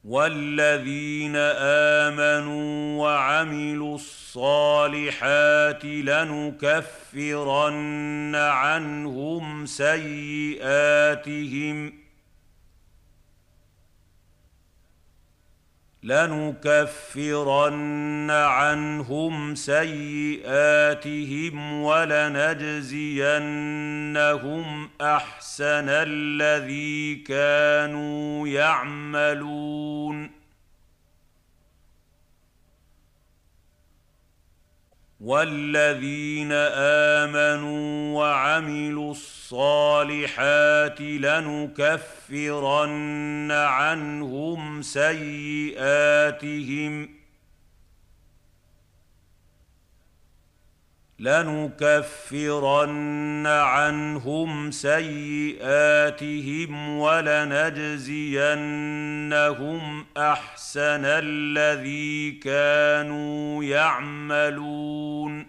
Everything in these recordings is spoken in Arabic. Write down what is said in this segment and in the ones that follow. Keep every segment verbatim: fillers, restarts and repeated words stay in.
وَالَّذِينَ آمَنُوا وَعَمِلُوا الصَّالِحَاتِ لَنُكَفِّرَنَّ عَنْهُمْ سَيِّئَاتِهِمْ لَنُكَفِّرَنَّ عَنْهُمْ سَيِّئَاتِهِمْ وَلَنَجْزِيَنَّهُمْ أَحْسَنَ الَّذِي كَانُوا يَعْمَلُونَ وَالَّذِينَ آمَنُوا وَعَمِلُوا الصَّالِحَاتِ لَنُكَفِّرَنَّ عَنْهُمْ سَيِّئَاتِهِمْ لَنُكَفِّرَنَّ عَنْهُمْ سَيِّئَاتِهِمْ وَلَنَجْزِيَنَّهُمْ أَحْسَنَ الَّذِي كَانُوا يَعْمَلُونَ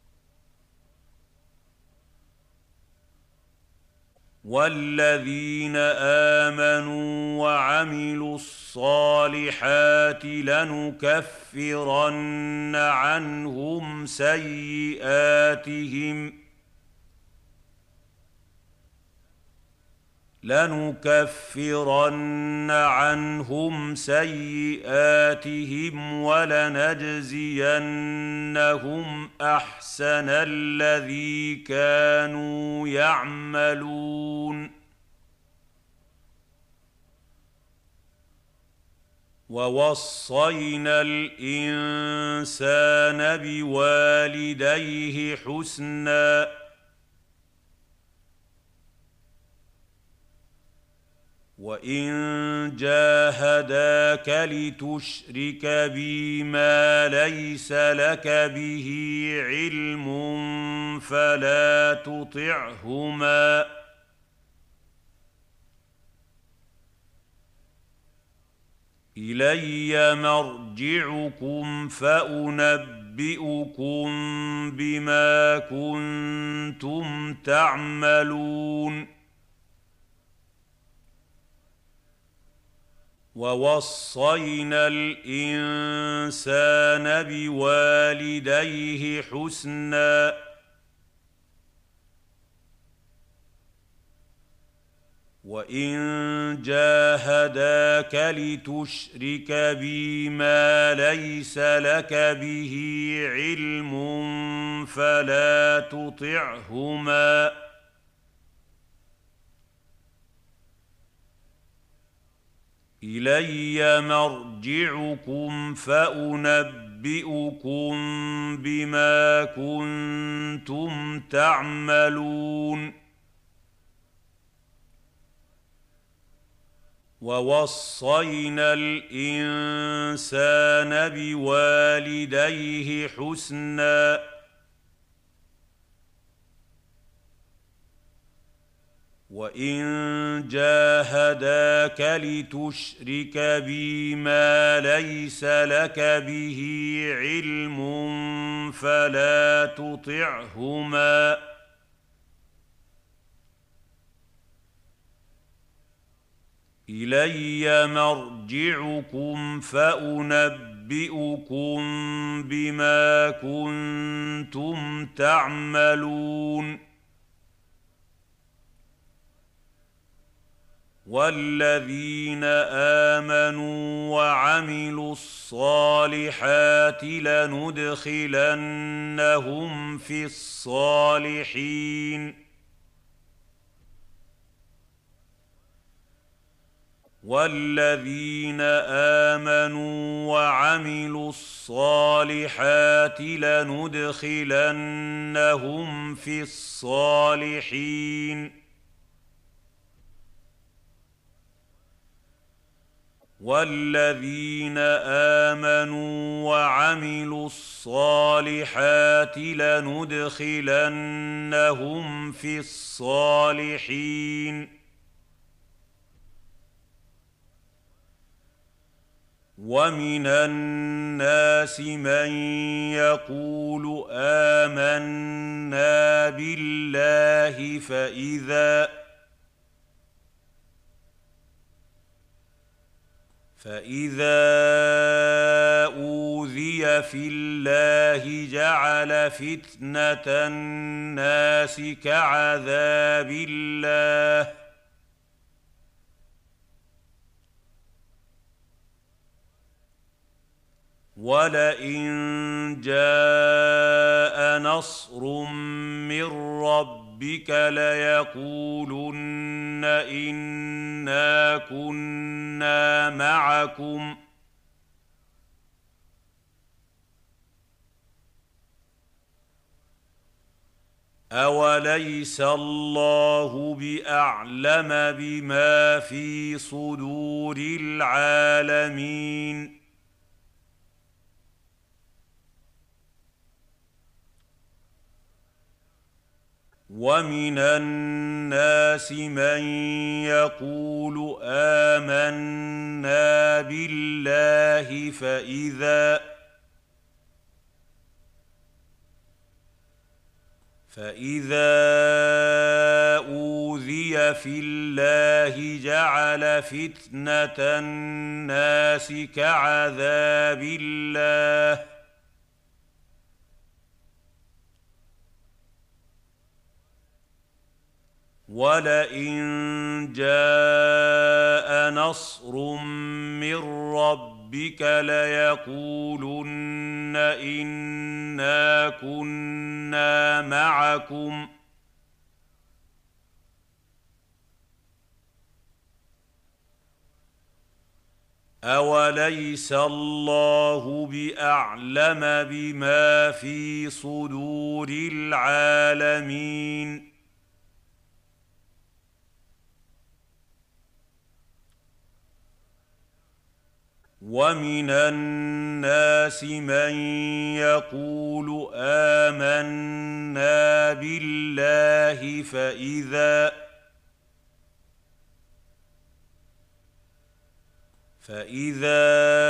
وَالَّذِينَ آمَنُوا وَعَمِلُوا الصَّالِحَاتِ لَنُكَفِّرَنَّ عَنْهُمْ سَيِّئَاتِهِمْ لَنُكَفِّرَنَّ عَنْهُمْ سَيِّئَاتِهِمْ وَلَنَجْزِيَنَّهُمْ أَحْسَنَ الَّذِي كَانُوا يَعْمَلُونَ وَوَصَّيْنَا الْإِنسَانَ بِوَالِدَيْهِ حُسْنًا ۖ وَإِن جَاهَدَاكَ لِتُشْرِكَ بِي مَا لَيْسَ لَكَ بِهِ عِلْمٌ فَلَا تُطِعْهُمَا ۖ إِلَيَّ مَرْجِعُكُمْ فَأُنَبِّئُكُم بِمَا كُنتُمْ تَعْمَلُونَ وَوَصَّيْنَا الْإِنسَانَ بِوَالِدَيْهِ حُسْنًا ۖ وَإِن جَاهَدَاكَ لِتُشْرِكَ بِي مَا لَيْسَ لَكَ بِهِ عِلْمٌ فَلَا تُطِعْهُمَا ۖ إِلَيَّ مَرْجِعُكُمْ فَأُنَبِّئُكُم بِمَا كُنتُمْ تَعْمَلُونَ وَوَصَّيْنَا الْإِنسَانَ بِوَالِدَيْهِ حُسْنًا ۖ وَإِن جَاهَدَاكَ لِتُشْرِكَ بِي مَا لَيْسَ لَكَ بِهِ عِلْمٌ فَلَا تُطِعْهُمَا ۖ إِلَيَّ مَرْجِعُكُمْ فَأُنَبِّئُكُم بِمَا كُنتُمْ تَعْمَلُونَ وَالَّذِينَ آمَنُوا وَعَمِلُوا الصَّالِحَاتِ لَنُدْخِلَنَّهُمْ فِي الصَّالِحِينَ وَالَّذِينَ آمَنُوا وَعَمِلُوا الصَّالِحَاتِ لَنُدْخِلَنَّهُمْ فِي الصَّالِحِينَ وَالَّذِينَ آمَنُوا وَعَمِلُوا الصَّالِحَاتِ لَنُدْخِلَنَّهُمْ فِي الصَّالِحِينَ وَمِنَ النَّاسِ مَن يَقُولُ آمَنَّا بِاللَّهِ فَإِذَا فإذا أوذي في الله جعل فتنة الناس كعذاب الله ولئن جاء نصر من ربك ليقولن إنا كنا معكم أوليس الله بأعلم بما في صدور العالمين ومن الناس من يقول آمنا بالله فإذا فإذا أوذي في الله جعل فتنة الناس كعذاب الله ولئن جاء نصر من ربك ليقولن إنا كنا معكم أوليس الله بأعلم بما في صدور العالمين ومن الناس من يقول آمنا بالله فإذا فإذا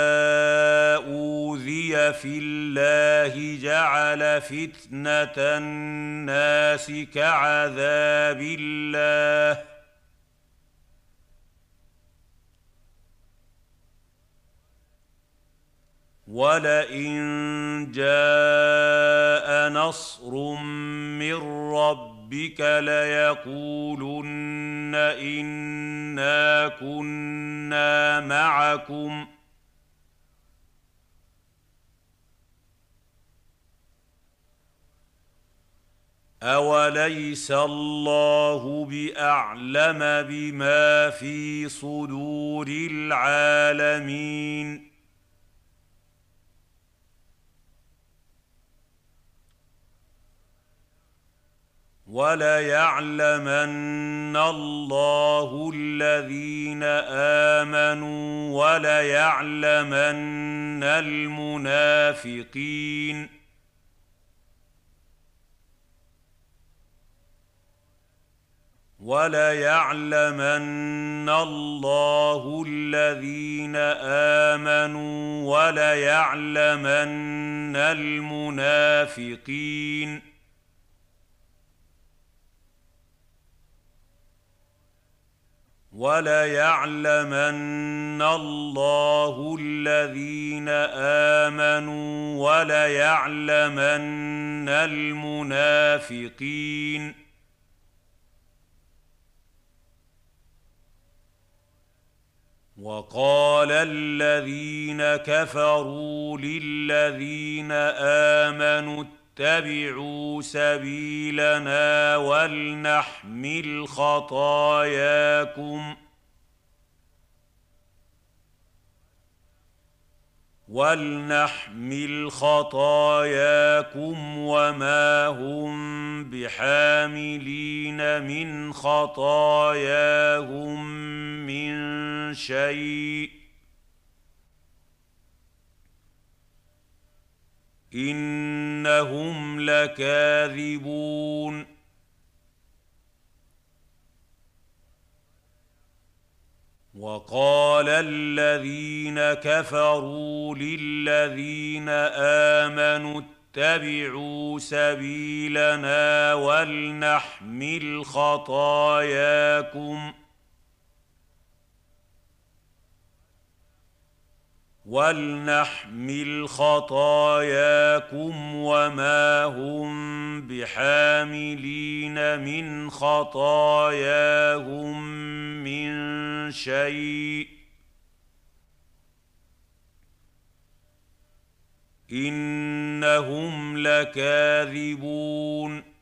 أوذي في الله جعل فتنة الناس كعذاب الله ولئن جاء نصر من ربك ليقولن إنا كنا معكم أوليس الله بأعلم بما في صدور العالمين وليعلمن الله الذين آمنوا وليعلمن المنافقين وليعلمن الله الذين آمنوا وليعلمن المنافقين وليعلمن الله الذين آمنوا وليعلمن المنافقين وقال الذين كفروا للذين آمنوا اتبعوا سبيلنا ولنحمل خطاياكم ولنحمل خطاياكم وما هم بحاملين من خطاياهم من شيء إنهم لكاذبون وقال الذين كفروا للذين آمنوا اتبعوا سبيلنا ولنحمل خطاياكم وَلْنَحْمِلْ خَطَايَاكُمْ وَمَا هُم بِحَامِلِينَ مِنْ خَطَايَاهُم مِّن شَيْءٍ إِنَّهُمْ لَكَاذِبُونَ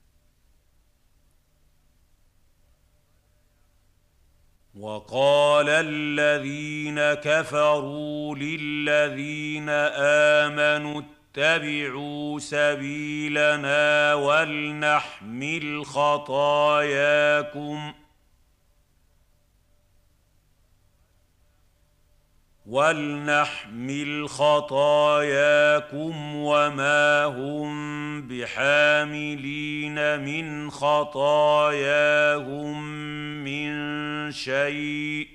وَقَالَ الَّذِينَ كَفَرُوا لِلَّذِينَ آمَنُوا اتَّبِعُوا سَبِيلَنَا وَلْنَحْمِلْ خَطَايَاكُمْ وَلْنَحْمِلْ خَطَايَاكُمْ وَمَا هُم بِحَامِلِينَ مِنْ خَطَايَاهُم مِّن شَيْءٍ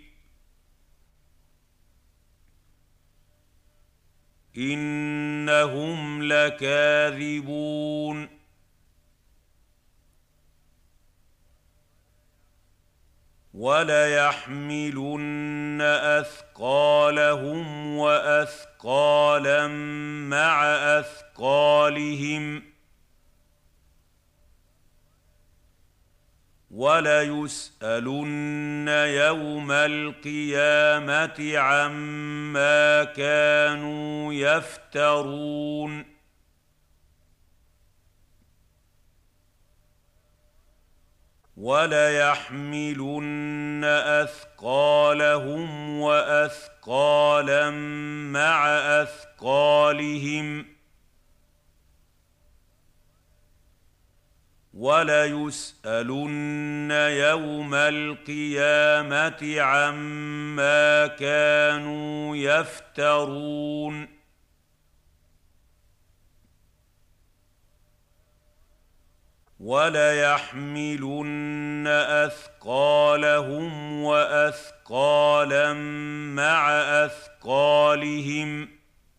إِنَّهُمْ لَكَاذِبُونَ وَلَيَحْمِلُنَّ أَثْقَالَهُمْ وَأَثْقَالًا مَّعَ أَثْقَالِهِمْ وَلَيُسْأَلُنَّ يَوْمَ الْقِيَامَةِ عَمَّا كَانُوا يَفْتَرُونَ وَلَيَحْمِلُنَّ أَثْقَالَهُمْ وَأَثْقَالًا مَّعَ أَثْقَالِهِمْ وَلَيُسْأَلُنَّ يَوْمَ الْقِيَامَةِ عَمَّا كَانُوا يَفْتَرُونَ وَلَيَحْمِلُنَّ أَثْقَالَهُمْ وَأَثْقَالًا مَّعَ أَثْقَالِهِمْ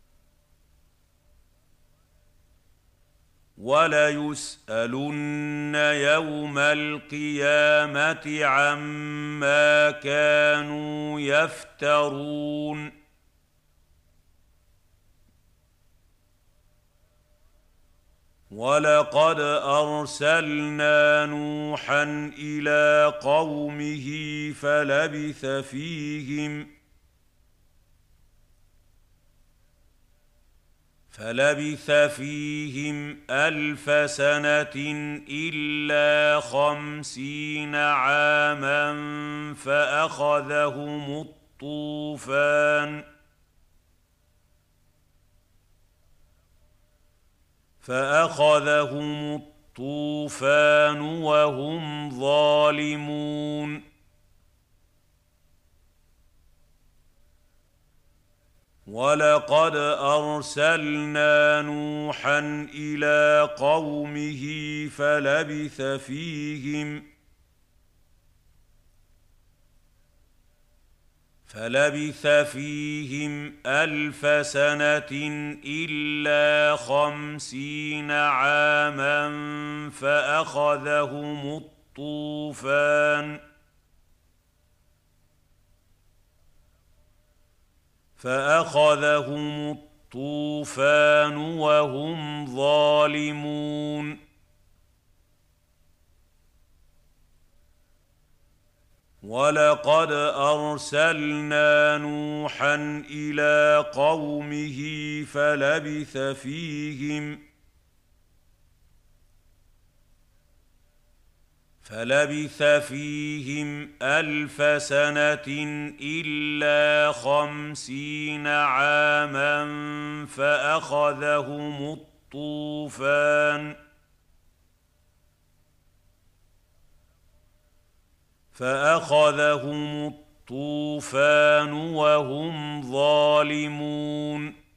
وَلَيُسْأَلُنَّ يَوْمَ الْقِيَامَةِ عَمَّا كَانُوا يَفْتَرُونَ وَلَقَدْ أَرْسَلْنَا نُوحًا إِلَىٰ قَوْمِهِ فَلَبِثَ فِيهِمْ فَلَبِثَ فِيهِمْ أَلْفَ سَنَةٍ إِلَّا خَمْسِينَ عَامًا فَأَخَذَهُمُ الطُّوفَانُ فَأَخَذَهُمُ الطُّوفَانُ وَهُمْ ظَالِمُونَ وَلَقَدْ أَرْسَلْنَا نُوحًا إِلَىٰ قَوْمِهِ فَلَبِثَ فِيهِمْ فَلَبِثَ فِيهِمْ أَلْفَ سَنَةٍ إِلَّا خَمْسِينَ عَامًا فَأَخَذَهُمُ الطُّوفَانُ فَأَخَذَهُمُ الطُّوفَانُ وَهُمْ ظَالِمُونَ وَلَقَدْ أَرْسَلْنَا نُوحًا إِلَىٰ قَوْمِهِ فَلَبِثَ فِيهِمْ فَلَبِثَ فِيهِمْ أَلْفَ سَنَةٍ إِلَّا خَمْسِينَ عَامًا فَأَخَذَهُمُ الطُّوفَانُ فَأَخَذَهُمُ الطُّوفَانُ وَهُمْ ظَالِمُونَ